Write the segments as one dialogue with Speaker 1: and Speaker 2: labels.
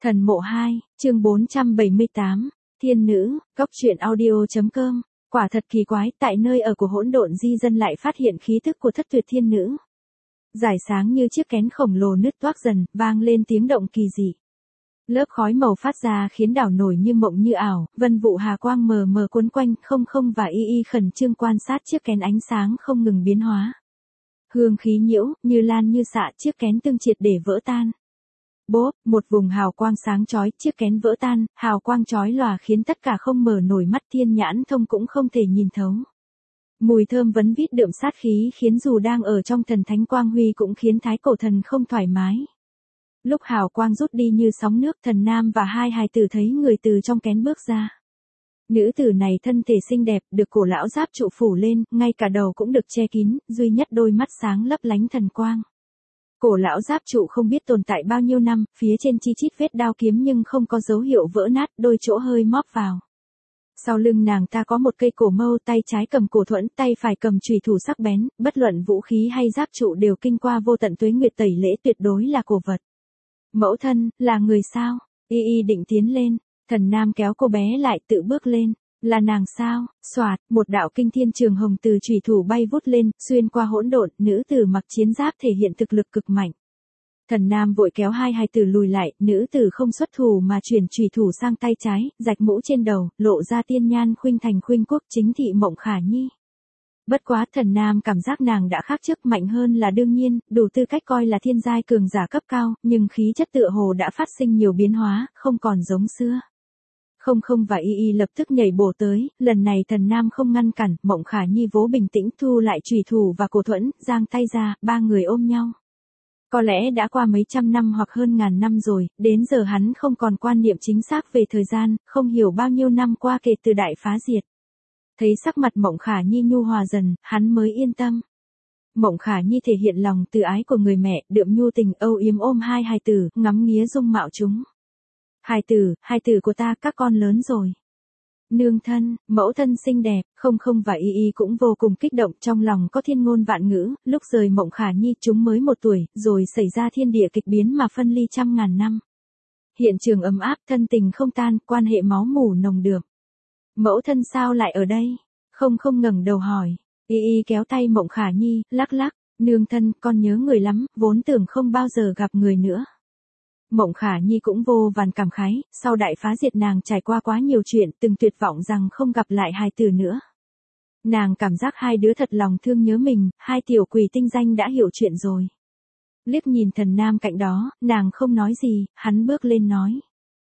Speaker 1: Thần mộ 2, chương 478, Thiên nữ, góc truyện audio.com. Quả thật kỳ quái, tại nơi ở của hỗn độn di dân lại phát hiện khí tức của thất tuyệt thiên nữ. Rải sáng như chiếc kén khổng lồ nứt toác dần, vang lên tiếng động kỳ dị. Lớp khói màu phát ra khiến đảo nổi như mộng như ảo, vân vụ hà quang mờ mờ cuốn quanh, không không và y y khẩn trương quan sát chiếc kén ánh sáng không ngừng biến hóa. Hương khí nhiễu, như lan như xạ, chiếc kén tương triệt để vỡ tan. Bốp, một vùng hào quang sáng chói, chiếc kén vỡ tan, hào quang chói lòa khiến tất cả không mở nổi mắt, thiên nhãn thông cũng không thể nhìn thấu. Mùi thơm vấn vít đượm sát khí khiến dù đang ở trong thần thánh quang huy cũng khiến thái cổ thần không thoải mái. Lúc hào quang rút đi như sóng nước, thần nam và hai hài tử thấy người từ trong kén bước ra. Nữ tử này thân thể xinh đẹp, được cổ lão giáp trụ phủ lên, ngay cả đầu cũng được che kín, duy nhất đôi mắt sáng lấp lánh thần quang. Cổ lão giáp trụ không biết tồn tại bao nhiêu năm, phía trên chi chít vết đao kiếm nhưng không có dấu hiệu vỡ nát, đôi chỗ hơi móp vào. Sau lưng nàng ta có một cây cổ mâu, tay trái cầm cổ thuẫn, tay phải cầm chùy thủ sắc bén, bất luận vũ khí hay giáp trụ đều kinh qua vô tận tuế nguyệt tẩy lễ, tuyệt đối là cổ vật. Mẫu thân, là người sao? Y y định tiến lên, thần nam kéo cô bé lại, tự bước lên. Là nàng sao? Xoạt, một đạo kinh thiên trường hồng từ chùy thủ bay vút lên, xuyên qua hỗn độn, nữ tử mặc chiến giáp thể hiện thực lực cực mạnh. Thần nam vội kéo hai hài tử lùi lại, nữ tử không xuất thủ mà chuyển chùy thủ sang tay trái, rạch mũ trên đầu, lộ ra tiên nhan khuynh thành khuynh quốc, chính thị Mộng Khả Nhi. Bất quá, thần nam cảm giác nàng đã khác trước, mạnh hơn là đương nhiên, đủ tư cách coi là thiên giai cường giả cấp cao, nhưng khí chất tựa hồ đã phát sinh nhiều biến hóa, không còn giống xưa. Không không và y y lập tức nhảy bổ tới, lần này thần nam không ngăn cản, Mộng Khả Nhi vỗ bình tĩnh thu lại chùy thủ và cổ thuẫn, giang tay ra, ba người ôm nhau. Có lẽ đã qua mấy trăm năm hoặc hơn ngàn năm rồi, đến giờ hắn không còn quan niệm chính xác về thời gian, không hiểu bao nhiêu năm qua kể từ đại phá diệt. Thấy sắc mặt Mộng Khả Nhi nhu hòa dần, hắn mới yên tâm. Mộng Khả Nhi thể hiện lòng từ ái của người mẹ, đượm nhu tình âu yếm ôm hai hài tử, ngắm nghía dung mạo chúng. Hài tử của ta, các con lớn rồi. Nương thân, mẫu thân xinh đẹp, không không và y y cũng vô cùng kích động, trong lòng có thiên ngôn vạn ngữ, lúc rời Mộng Khả Nhi chúng mới 1 tuổi, rồi xảy ra thiên địa kịch biến mà phân ly trăm ngàn năm. Hiện trường ấm áp, thân tình không tan, quan hệ máu mủ nồng đượm. Mẫu thân sao lại ở đây? Không không ngẩng đầu hỏi. Y y kéo tay Mộng Khả Nhi, lắc lắc, nương thân, con nhớ người lắm, vốn tưởng không bao giờ gặp người nữa. Mộng Khả Nhi cũng vô vàn cảm khái, sau đại phá diệt nàng trải qua quá nhiều chuyện, từng tuyệt vọng rằng không gặp lại hài tử nữa. Nàng cảm giác hai đứa thật lòng thương nhớ mình, hai tiểu quỷ tinh danh đã hiểu chuyện rồi. Liếc nhìn thần nam cạnh đó, nàng không nói gì, hắn bước lên nói.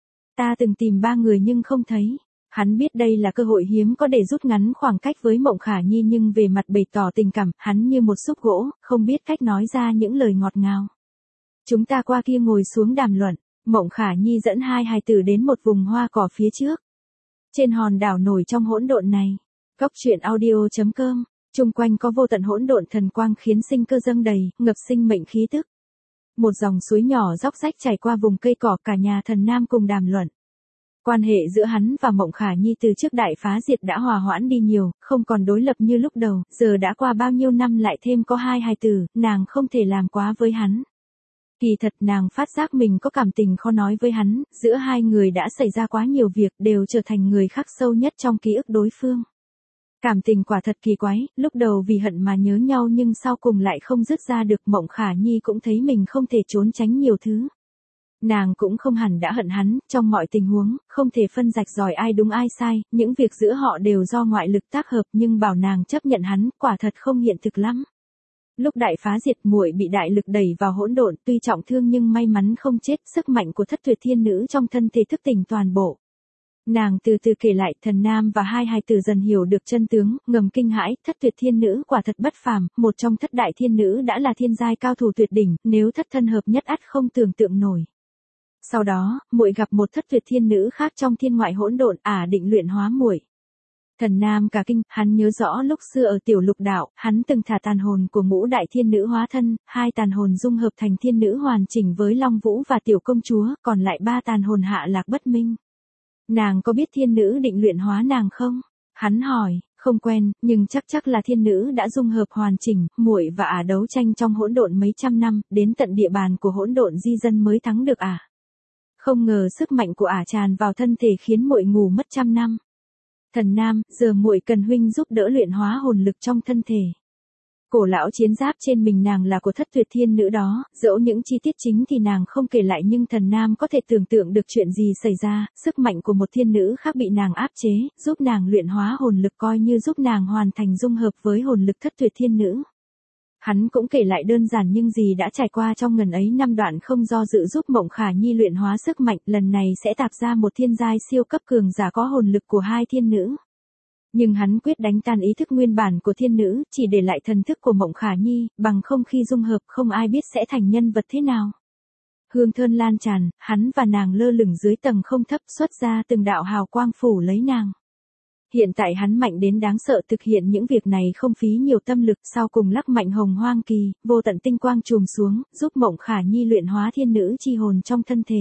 Speaker 1: Ta từng tìm 3 người nhưng không thấy. Hắn biết đây là cơ hội hiếm có để rút ngắn khoảng cách với Mộng Khả Nhi, nhưng về mặt bày tỏ tình cảm, hắn như một xúc gỗ, không biết cách nói ra những lời ngọt ngào. Chúng ta qua kia ngồi xuống đàm luận. Mộng Khả Nhi dẫn hai hài tử đến một vùng hoa cỏ phía trước. Trên hòn đảo nổi trong hỗn độn này, góc truyện audio.com, chung quanh có vô tận hỗn độn thần quang khiến sinh cơ dâng đầy, ngập sinh mệnh khí tức. Một dòng suối nhỏ róc rách chảy qua vùng cây cỏ, cả nhà thần nam cùng đàm luận. Quan hệ giữa hắn và Mộng Khả Nhi từ trước đại phá diệt đã hòa hoãn đi nhiều, không còn đối lập như lúc đầu, giờ đã qua bao nhiêu năm lại thêm có hai hài tử, nàng không thể làm quá với hắn. Kỳ thật nàng phát giác mình có cảm tình khó nói với hắn, giữa hai người đã xảy ra quá nhiều việc, đều trở thành người khắc sâu nhất trong ký ức đối phương. Cảm tình quả thật kỳ quái, lúc đầu vì hận mà nhớ nhau nhưng sau cùng lại không dứt ra được. Mộng Khả Nhi cũng thấy mình không thể trốn tránh nhiều thứ. Nàng cũng không hẳn đã hận hắn, trong mọi tình huống, không thể phân rạch ròi ai đúng ai sai, những việc giữa họ đều do ngoại lực tác hợp, nhưng bảo nàng chấp nhận hắn, quả thật không hiện thực lắm. Lúc đại phá diệt, muội bị đại lực đẩy vào hỗn độn, tuy trọng thương nhưng may mắn không chết, sức mạnh của thất tuyệt thiên nữ trong thân thể thức tỉnh toàn bộ. Nàng từ từ kể lại, thần nam và hai hài tử dần hiểu được chân tướng, ngầm kinh hãi, thất tuyệt thiên nữ quả thật bất phàm, một trong thất đại thiên nữ đã là thiên giai cao thủ tuyệt đỉnh, nếu thất thân hợp nhất ắt không tưởng tượng nổi. Sau đó, muội gặp một thất tuyệt thiên nữ khác trong thiên ngoại hỗn độn, định luyện hóa muội. Thần nam cả kinh, hắn nhớ rõ lúc xưa ở tiểu lục đạo, hắn từng thả tàn hồn của ngũ đại thiên nữ hóa thân, 2 tàn hồn dung hợp thành thiên nữ hoàn chỉnh với Long Vũ và tiểu công chúa, còn lại 3 tàn hồn hạ lạc bất minh. Nàng có biết thiên nữ định luyện hóa nàng không? Hắn hỏi, không quen, nhưng chắc là thiên nữ đã dung hợp hoàn chỉnh, muội và đấu tranh trong hỗn độn mấy trăm năm, đến tận địa bàn của hỗn độn di dân mới thắng được Không ngờ sức mạnh của ả tràn vào thân thể khiến muội ngủ mất trăm năm. Thần Nam, giờ muội cần huynh giúp đỡ luyện hóa hồn lực trong thân thể. Cổ lão chiến giáp trên mình nàng là của Thất Tuyệt Thiên Nữ đó, dẫu những chi tiết chính thì nàng không kể lại nhưng Thần Nam có thể tưởng tượng được chuyện gì xảy ra, sức mạnh của một thiên nữ khác bị nàng áp chế, giúp nàng luyện hóa hồn lực coi như giúp nàng hoàn thành dung hợp với hồn lực Thất Tuyệt Thiên Nữ. Hắn cũng kể lại đơn giản nhưng gì đã trải qua trong ngần ấy năm đoạn không do dự giúp Mộng Khả Nhi luyện hóa sức mạnh, lần này sẽ tạp ra một thiên giai siêu cấp cường giả có hồn lực của hai thiên nữ. Nhưng hắn quyết đánh tan ý thức nguyên bản của thiên nữ, chỉ để lại thần thức của Mộng Khả Nhi, bằng không khi dung hợp không ai biết sẽ thành nhân vật thế nào. Hương thơm lan tràn, hắn và nàng lơ lửng dưới tầng không thấp xuất ra từng đạo hào quang phủ lấy nàng. Hiện tại hắn mạnh đến đáng sợ, thực hiện những việc này không phí nhiều tâm lực, sau cùng lắc mạnh hồng hoang kỳ, vô tận tinh quang trùm xuống, giúp Mộng Khả Nhi luyện hóa thiên nữ chi hồn trong thân thể.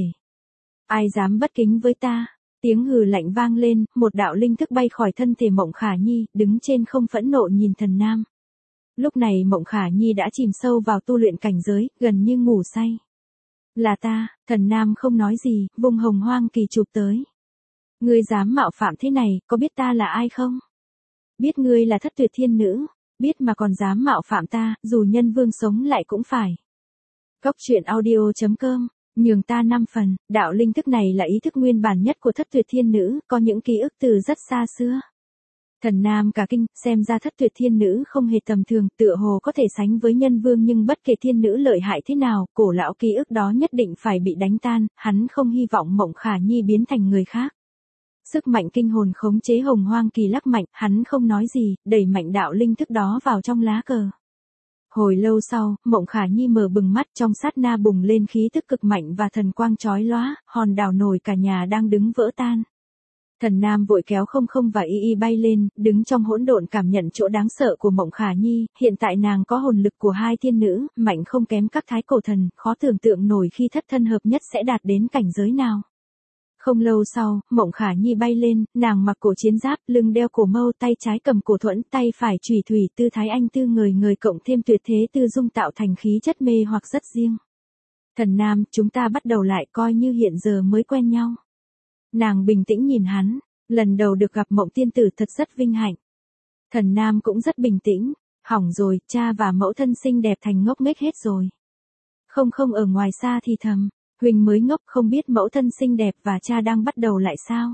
Speaker 1: Ai dám bất kính với ta? Tiếng hừ lạnh vang lên, một đạo linh thức bay khỏi thân thể Mộng Khả Nhi, đứng trên không phẫn nộ nhìn Thần Nam. Lúc này Mộng Khả Nhi đã chìm sâu vào tu luyện cảnh giới, gần như ngủ say. Là ta, Thần Nam không nói gì, vùng hồng hoang kỳ chụp tới. Ngươi dám mạo phạm thế này, có biết ta là ai không? Biết ngươi là Thất Tuyệt Thiên Nữ, biết mà còn dám mạo phạm ta, dù nhân vương sống lại cũng phải. Cốc truyện audio.com, nhường ta 5 phần, đạo linh thức này là ý thức nguyên bản nhất của Thất Tuyệt Thiên Nữ, có những ký ức từ rất xa xưa. Thần Nam cả kinh, xem ra Thất Tuyệt Thiên Nữ không hề tầm thường, tựa hồ có thể sánh với nhân vương nhưng bất kể thiên nữ lợi hại thế nào, cổ lão ký ức đó nhất định phải bị đánh tan, hắn không hy vọng Mộng Khả Nhi biến thành người khác. Sức mạnh kinh hồn khống chế hồng hoang kỳ lắc mạnh, hắn không nói gì, đẩy mạnh đạo linh thức đó vào trong lá cờ. Hồi lâu sau, Mộng Khả Nhi mở bừng mắt, trong sát na bùng lên khí tức cực mạnh và thần quang chói lóa, hòn đảo nổi cả nhà đang đứng vỡ tan. Thần Nam vội kéo không không và y y bay lên, đứng trong hỗn độn cảm nhận chỗ đáng sợ của Mộng Khả Nhi, hiện tại nàng có hồn lực của hai thiên nữ, mạnh không kém các thái cổ thần, khó tưởng tượng nổi khi thất thân hợp nhất sẽ đạt đến cảnh giới nào. Không lâu sau, Mộng Khả Nhi bay lên, nàng mặc cổ chiến giáp, lưng đeo cổ mâu, tay trái cầm cổ thuẫn, tay phải chủy thủy, tư thái anh tư người cộng thêm tuyệt thế tư dung tạo thành khí chất mê hoặc rất riêng. Thần Nam, chúng ta bắt đầu lại coi như hiện giờ mới quen nhau. Nàng bình tĩnh nhìn hắn, lần đầu được gặp Mộng tiên tử thật rất vinh hạnh. Thần Nam cũng rất bình tĩnh, hỏng rồi, cha và mẫu thân xinh đẹp thành ngốc nghếch hết rồi. Không không ở ngoài xa thì thầm. Huỳnh mới ngốc không biết mẫu thân xinh đẹp và cha đang bắt đầu lại sao.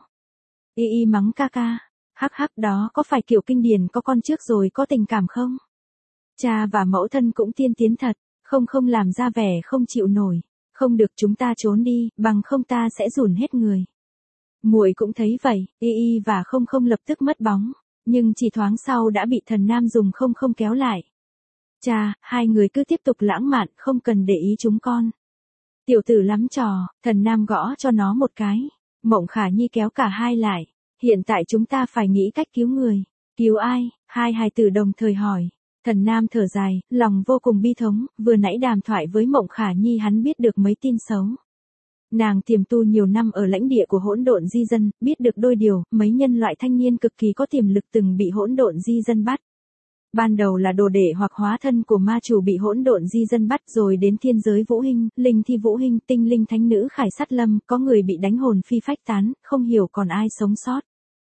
Speaker 1: Y y mắng ca ca. Hắc hắc đó có phải kiểu kinh điển có con trước rồi có tình cảm không? Cha và mẫu thân cũng tiên tiến thật, không không làm ra vẻ không chịu nổi. Không được chúng ta trốn đi, bằng không ta sẽ rủn hết người. Muội cũng thấy vậy, y y và không không lập tức mất bóng. Nhưng chỉ thoáng sau đã bị Thần Nam dùng không không kéo lại. Cha, hai người cứ tiếp tục lãng mạn, không cần để ý chúng con. Tiểu tử lắm trò, Thần Nam gõ cho nó một cái. Mộng Khả Nhi kéo cả hai lại. Hiện tại chúng ta phải nghĩ cách cứu người. Cứu ai? Hai hài tử đồng thời hỏi. Thần Nam thở dài, lòng vô cùng bi thống, vừa nãy đàm thoại với Mộng Khả Nhi hắn biết được mấy tin xấu. Nàng tiềm tu nhiều năm ở lãnh địa của hỗn độn di dân, biết được đôi điều, mấy nhân loại thanh niên cực kỳ có tiềm lực từng bị hỗn độn di dân bắt. Ban đầu là đồ đệ hoặc hóa thân của ma chủ bị hỗn độn di dân bắt, rồi đến thiên giới Vũ Hinh, linh thi Vũ Hinh, tinh linh thánh nữ Khải Sát Lâm, có người bị đánh hồn phi phách tán, không hiểu còn ai sống sót.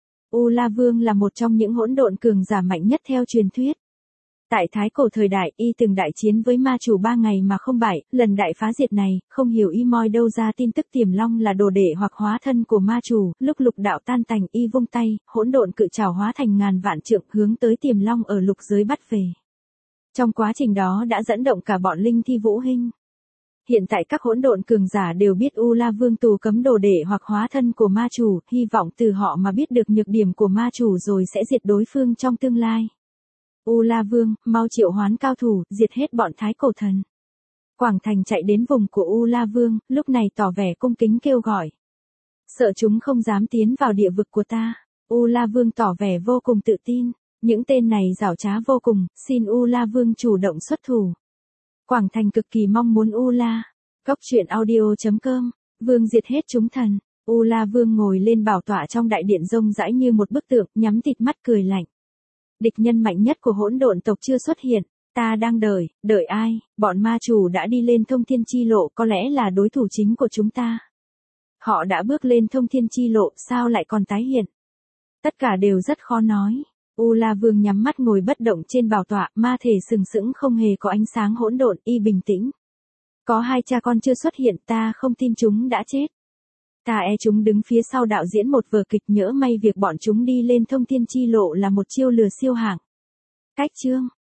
Speaker 1: U La Vương là một trong những hỗn độn cường giả mạnh nhất theo truyền thuyết. Tại thái cổ thời đại, y từng đại chiến với ma chủ 3 ngày mà không bại, lần đại phá diệt này, không hiểu y moi đâu ra tin tức Tiềm Long là đồ đệ hoặc hóa thân của ma chủ, lúc lục đạo tan tành y vung tay, hỗn độn cự trảo hóa thành ngàn vạn trượng hướng tới Tiềm Long ở lục giới bắt về. Trong quá trình đó đã dẫn động cả bọn linh thi Vũ Hinh. Hiện tại các hỗn độn cường giả đều biết U La Vương tù cấm đồ đệ hoặc hóa thân của ma chủ, hy vọng từ họ mà biết được nhược điểm của ma chủ rồi sẽ diệt đối phương trong tương lai. U La Vương, mau triệu hoán cao thủ, diệt hết bọn thái cổ thần. Quảng Thành chạy đến vùng của U La Vương, lúc này tỏ vẻ cung kính kêu gọi. Sợ chúng không dám tiến vào địa vực của ta. U La Vương tỏ vẻ vô cùng tự tin. Những tên này giảo trá vô cùng, xin U La Vương chủ động xuất thủ. Quảng Thành cực kỳ mong muốn U La. Cốc truyện audio.com, Vương diệt hết chúng thần. U La Vương ngồi lên bảo tọa trong đại điện rông rãi như một bức tượng, nhắm tịt mắt cười lạnh. Địch nhân mạnh nhất của hỗn độn tộc chưa xuất hiện, ta đang đợi ai? Bọn ma chủ đã đi lên thông thiên chi lộ, có lẽ là đối thủ chính của chúng ta. Họ đã bước lên thông thiên chi lộ, sao lại còn tái hiện? Tất cả đều rất khó nói. U La Vương nhắm mắt ngồi bất động trên bảo tọa, ma thể sừng sững không hề có ánh sáng hỗn độn, y bình tĩnh. Có hai cha con chưa xuất hiện, ta không tin chúng đã chết. Ta chúng đứng phía sau đạo diễn một vở kịch, nhỡ may việc bọn chúng đi lên thông thiên chi lộ là một chiêu lừa siêu hạng. Cách chương